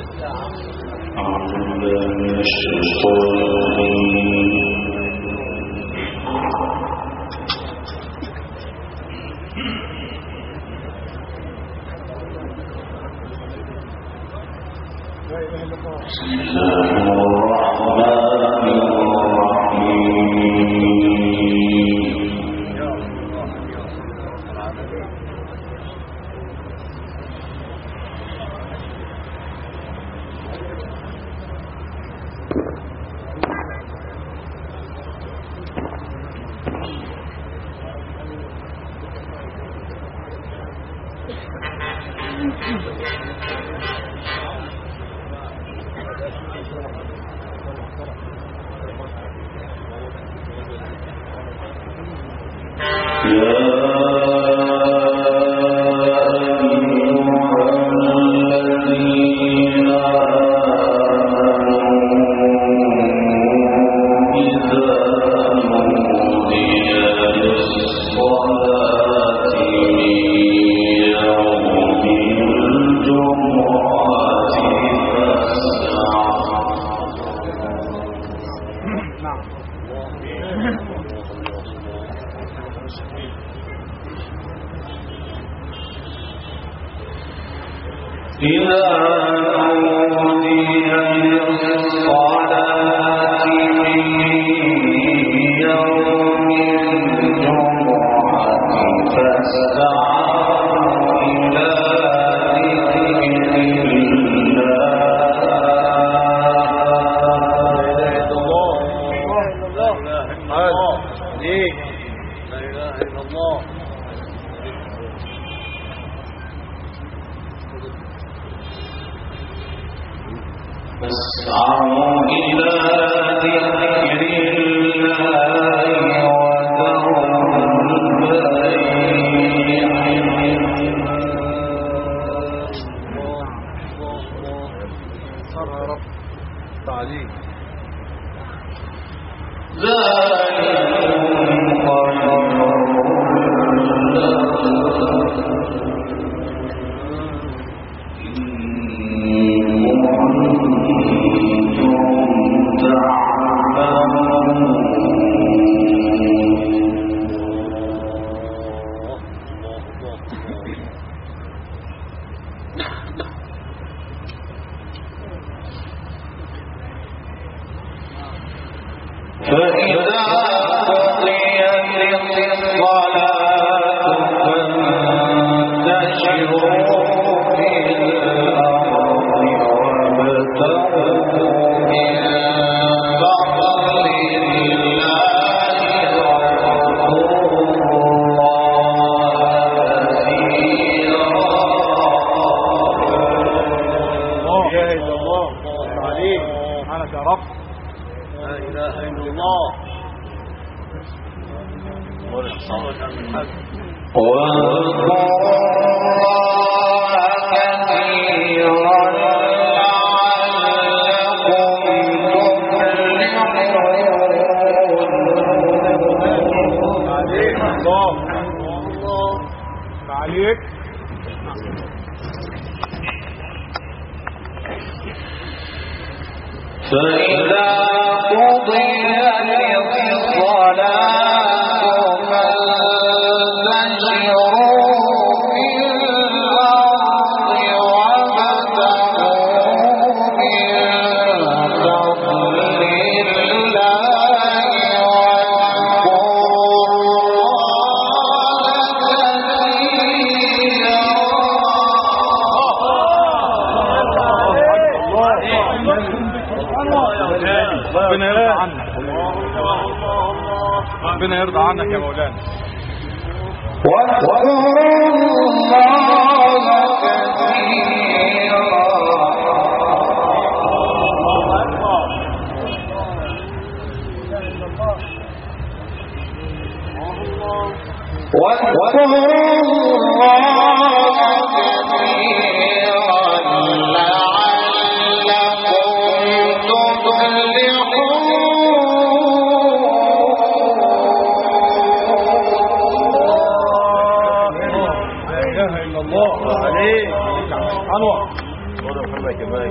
ربنا يرضى عنك يا مولانا.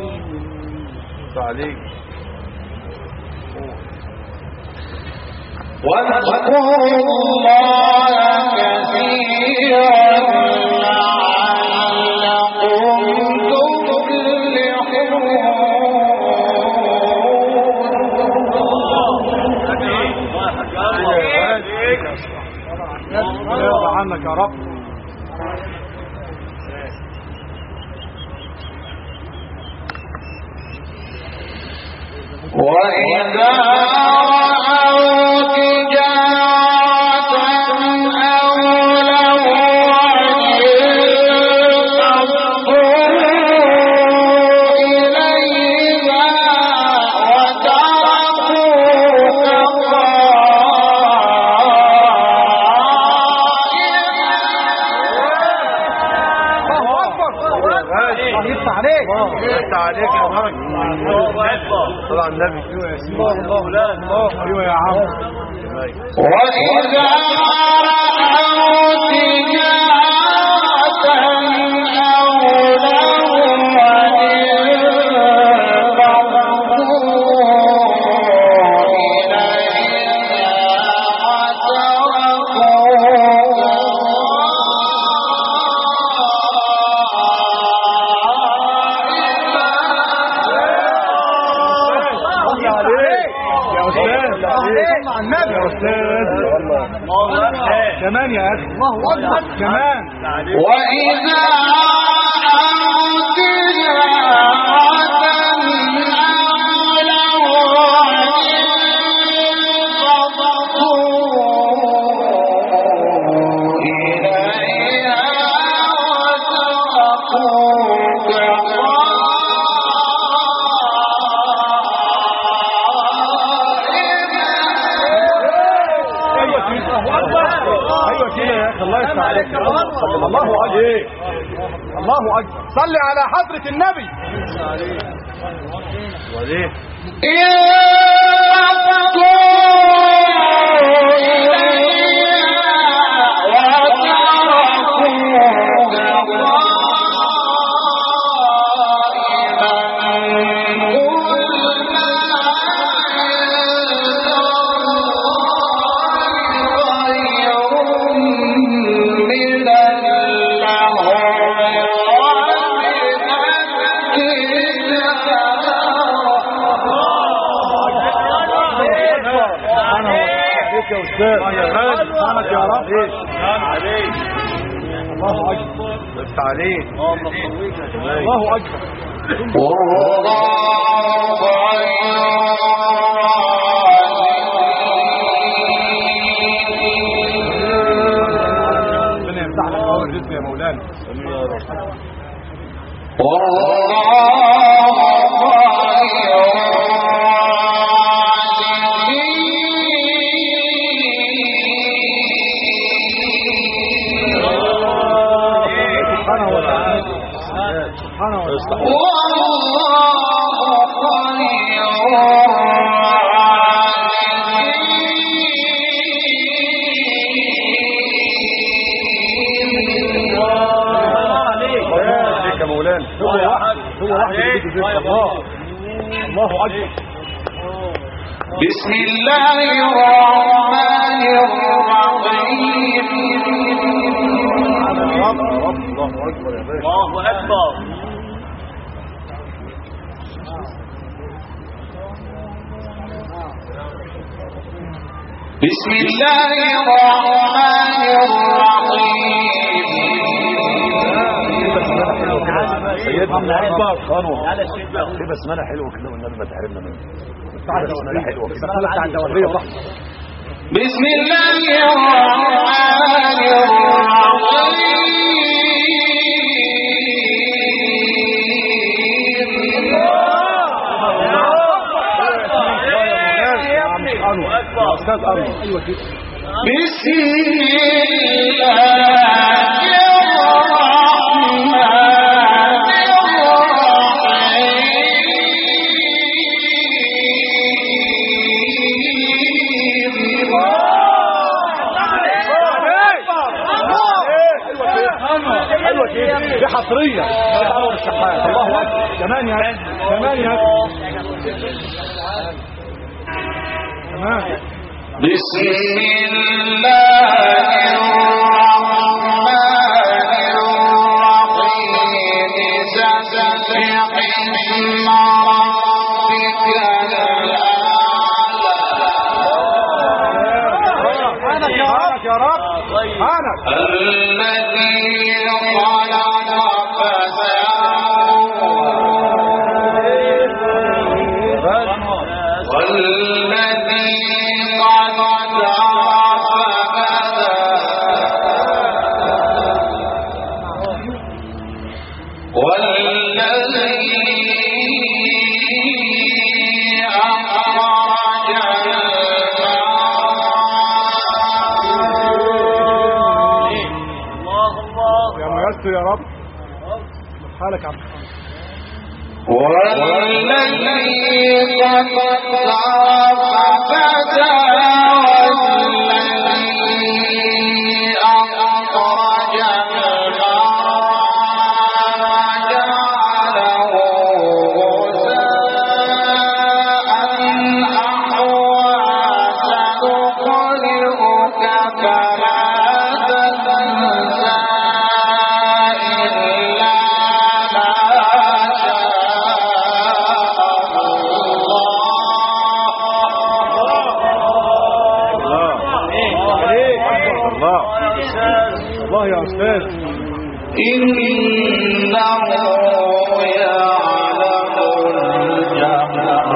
عليك. واذكروا الله كثيرا يرضى عنك يا رب. وإذا رأوا تجارة أو لهوا انفضوا إليها وتركوك عليك عليك يا مرج. طلع النبي. ايوه يا عم. وإذا رأوا تجارة أو لهوا انفضوا كمان يا أخي. الله أكبر. كمان. وإذا الله أكبر. الله أكبر. صل على حضرة النبي. وليه يا رب. الله أكبر. بس عليك. الله أكبر. ربنا يفتح لك أول رزق يا مولانا. الله أكبر. بسم الله الرحمن الرحيم. الله أكبر يا باشا. الله أكبر. بسم الله الرحمن الرحيم. سيدنا أكبر خانوا. في بسملة حلوة كده والنبي ما تحرمنا منه. بسملة حلوة كده. بسم الله الرحمن الرحيم. أستاذ أرض. أيوة كده. بسم الله دي حصرية. الله أكبر. كمان بسم الله الرحمن الرحيم سبح اسم ربك يا رب الذي خلق فسوى والذي قدر فهدى والذي أخرج يا رب حالك عم والذي قدر فهدى والذي أخرج المرعى جعله غثاء أحوى سنقرئك فلا تنسى الله يا أستاذ إنه يعلم الجهر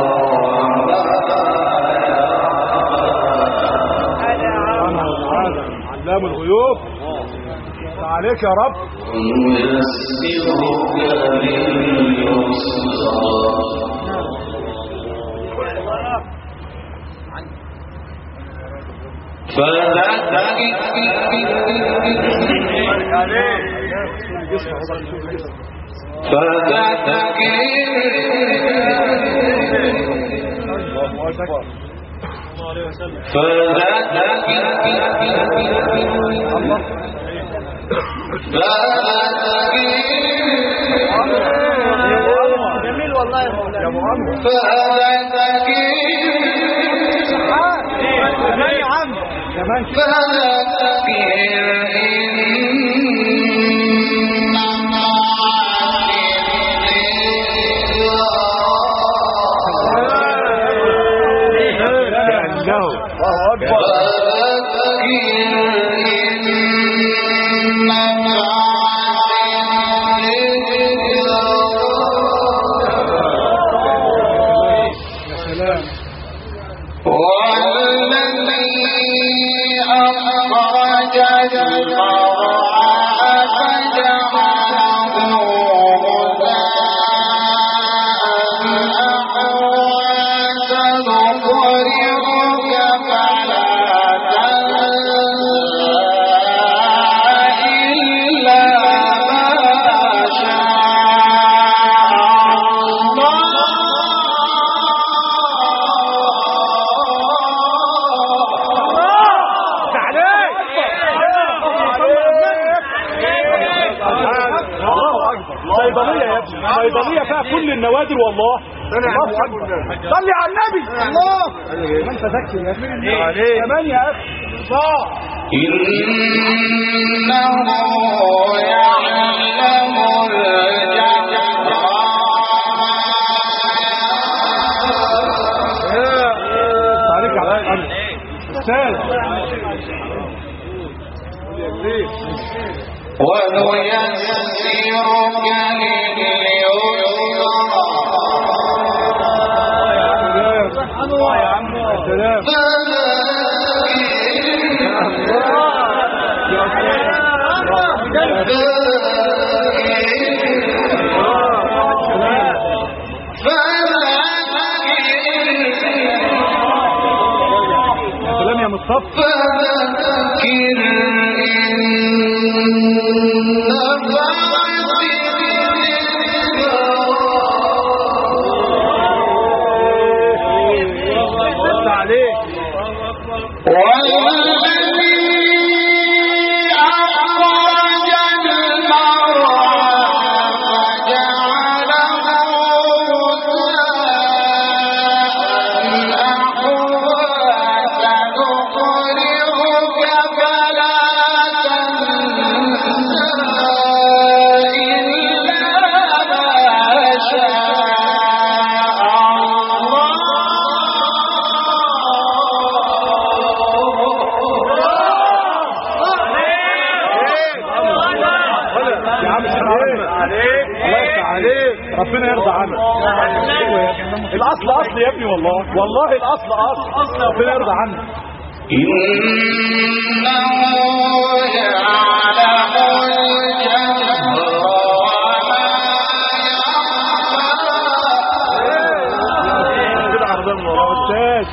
علام الغيوب عليك يا رب ونيسرك لليسرى جميل والله يا مولانا كمان صيدليه فيها كل النوادر والله. الله اكبر. صلي على النبي. الله ما انت ذكي يا اخي كمان يا اخي. الله إنه يعلم الجهر عليك على استاذ ونيسرك الله يا عم السلام سلام يا مصطفى والذي أخرج المرعى فجعله عمل. الاصل اصل يا ابني، والله الاصل اصل. ربنا يرضى عنك. إنه يعلم الجهر كده عرضان ورا استاذ.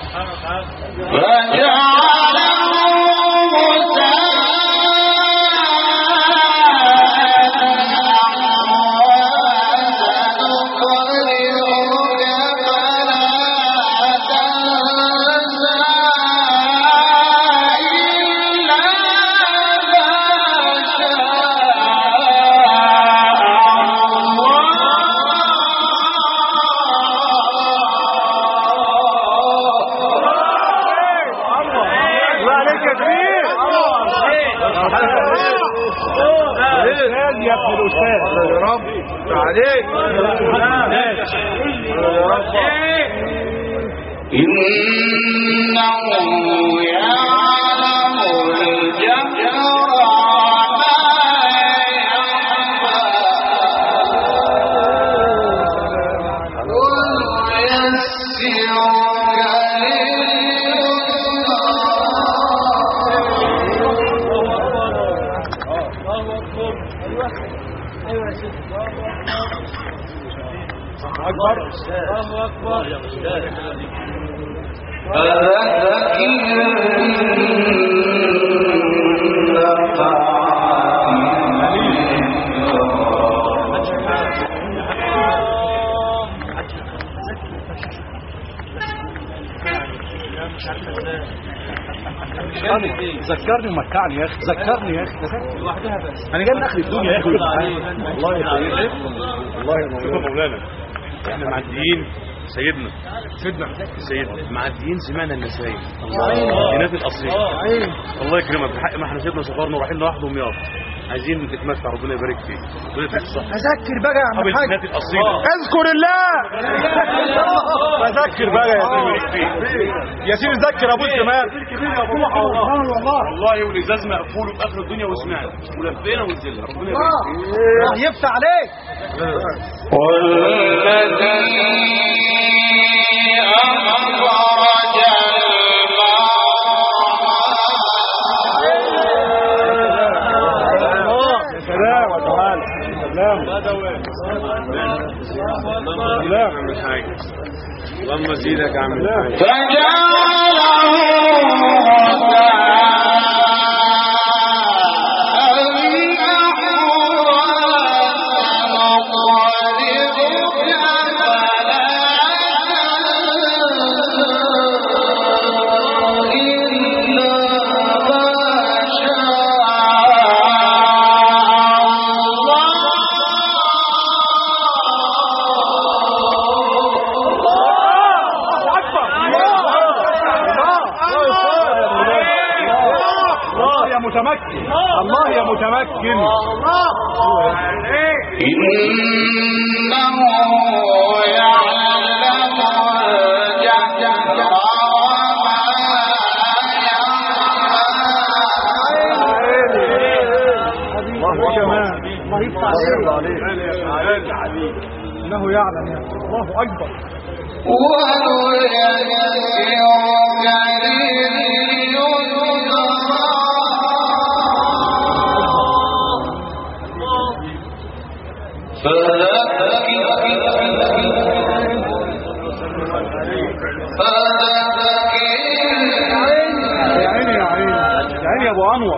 يا ابن الاستاذ يا رب عليك يا رب. إنه يعلم الجهر أكبر. الله أكبر يا أستاذ. ذكرني ومتعني يا اخي، ذكرني يا اخي. لوحدها بس انا جاي من اخر الدنيا يا اخي. والله يا سيدي، والله يا مولانا احنا معديين سيدنا معديين سمعنا النسايم جنات الاصيل. الله يكرمك بحق ما احنا سيدنا سفرنا ورايحين لوحدهم يا عايزين نتمتع. ربنا يبارك فيك. اذكر بقى يا عم الحاج، اذكر الله. اذكر بقى يا سيدي ياسين، ذكر ابوك كمان. والله والازاز مقفول في اخر الدنيا وسمعنا ولفينا ونزلنا. ربنا يبارك فيك. يفتح عليك. والذي أخرج سلام وتعالى. سلام مش حاجة. اللهم زيدك يا عم الحاج. فجعله الله يا متمكن. إنه يعلم الجهر الله كمان. الله يفتح عليك. انه يعلم يا الله اكبر. يا عيني يا ابو انور.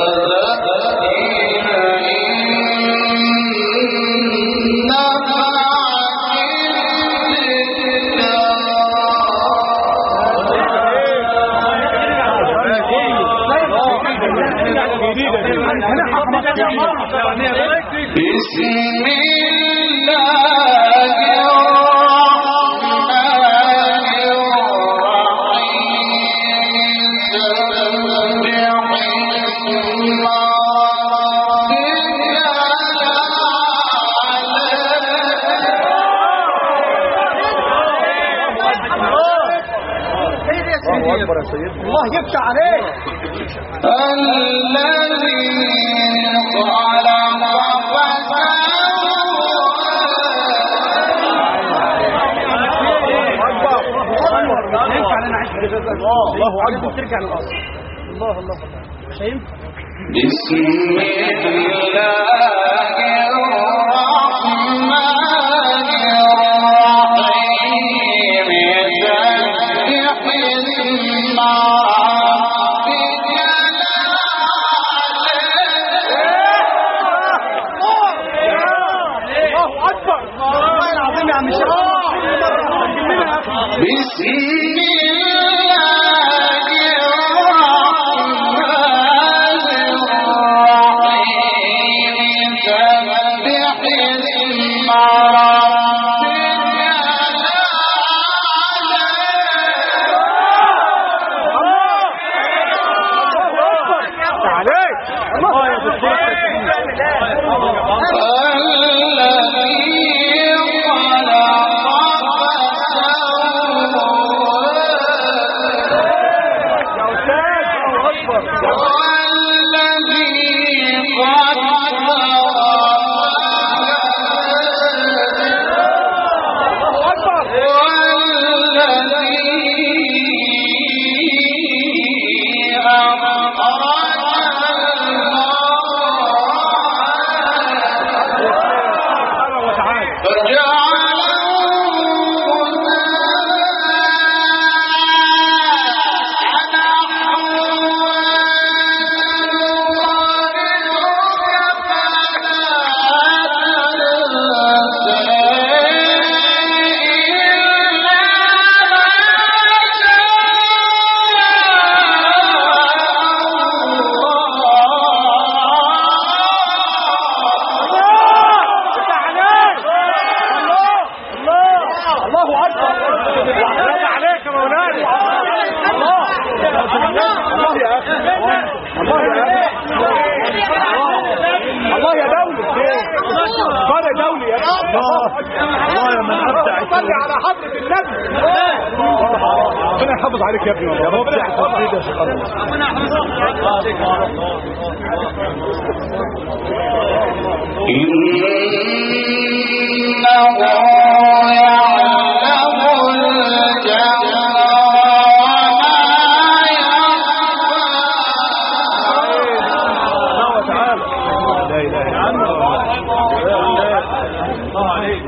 بسم الله الله يفتح عليك. الذي خلق فسوى الله اكبر. ترجع للاصل. الله الله مش هينفع. بسم الله الرحمن الرحيم سبح اسم ربك الله اكبر. والله العظيم يا عم الشيخ. بسم ربنا يحافظ عليك يا ابني. يا رب يحفظك يا شيخ. ربنا يحفظك. إنه يعلم الجهر وما يخفى. لا اله الا الله. الله عليك.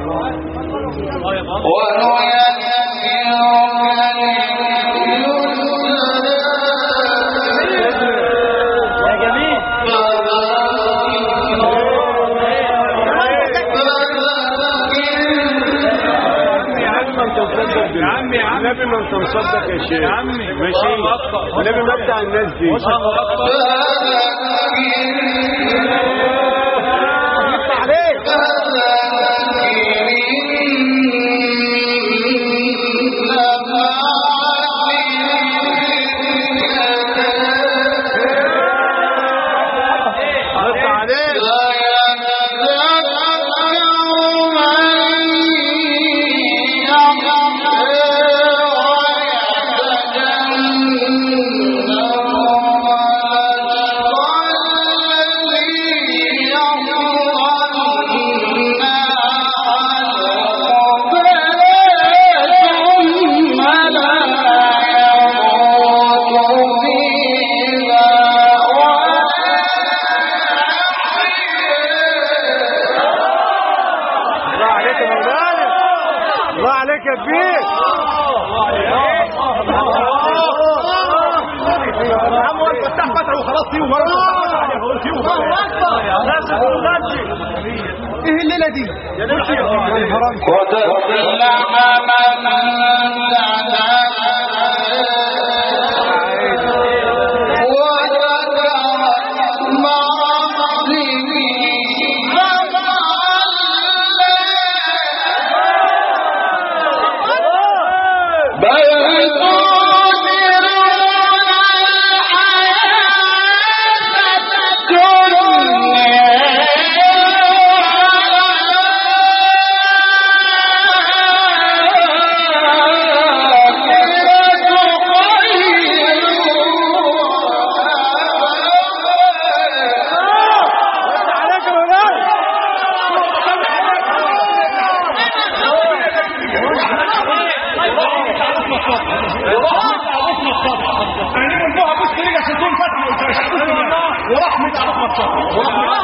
النبي ما انت مصدق يا شيخ. ماشي النبي مبدع الناس دي. ايه الليله دي؟ قد أفلح من الصادق يعني من بوها بص رجع ستون فتح ورحمة على الصادق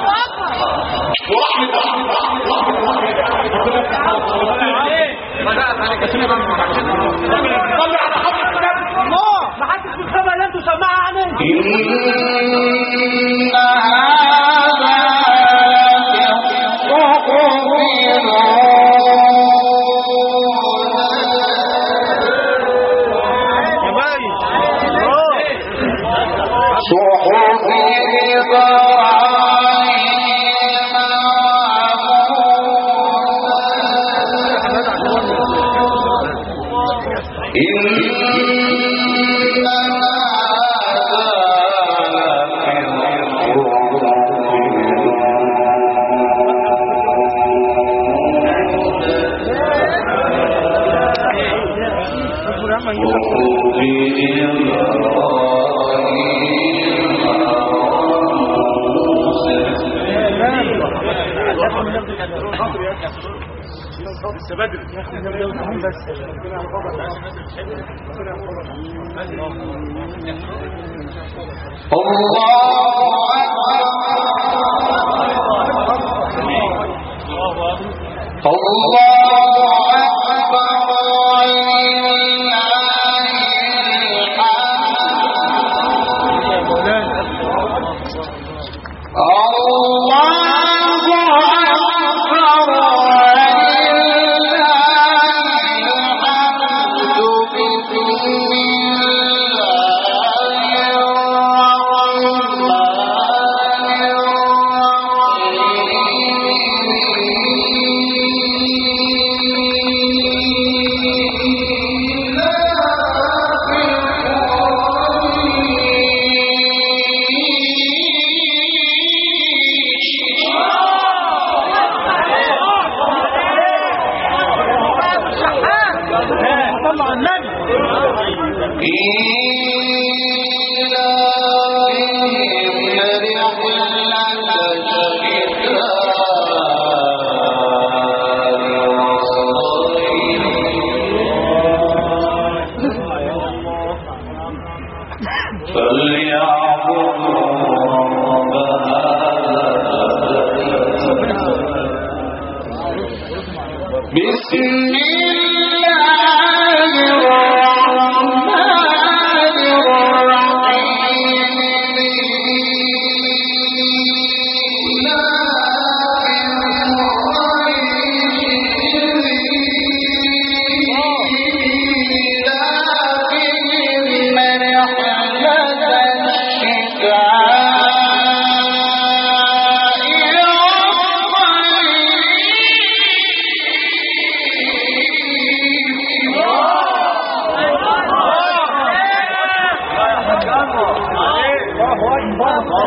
ما حدش بيفهمها لا انتوا سماعه عنه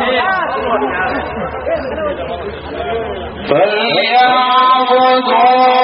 فليعبدوا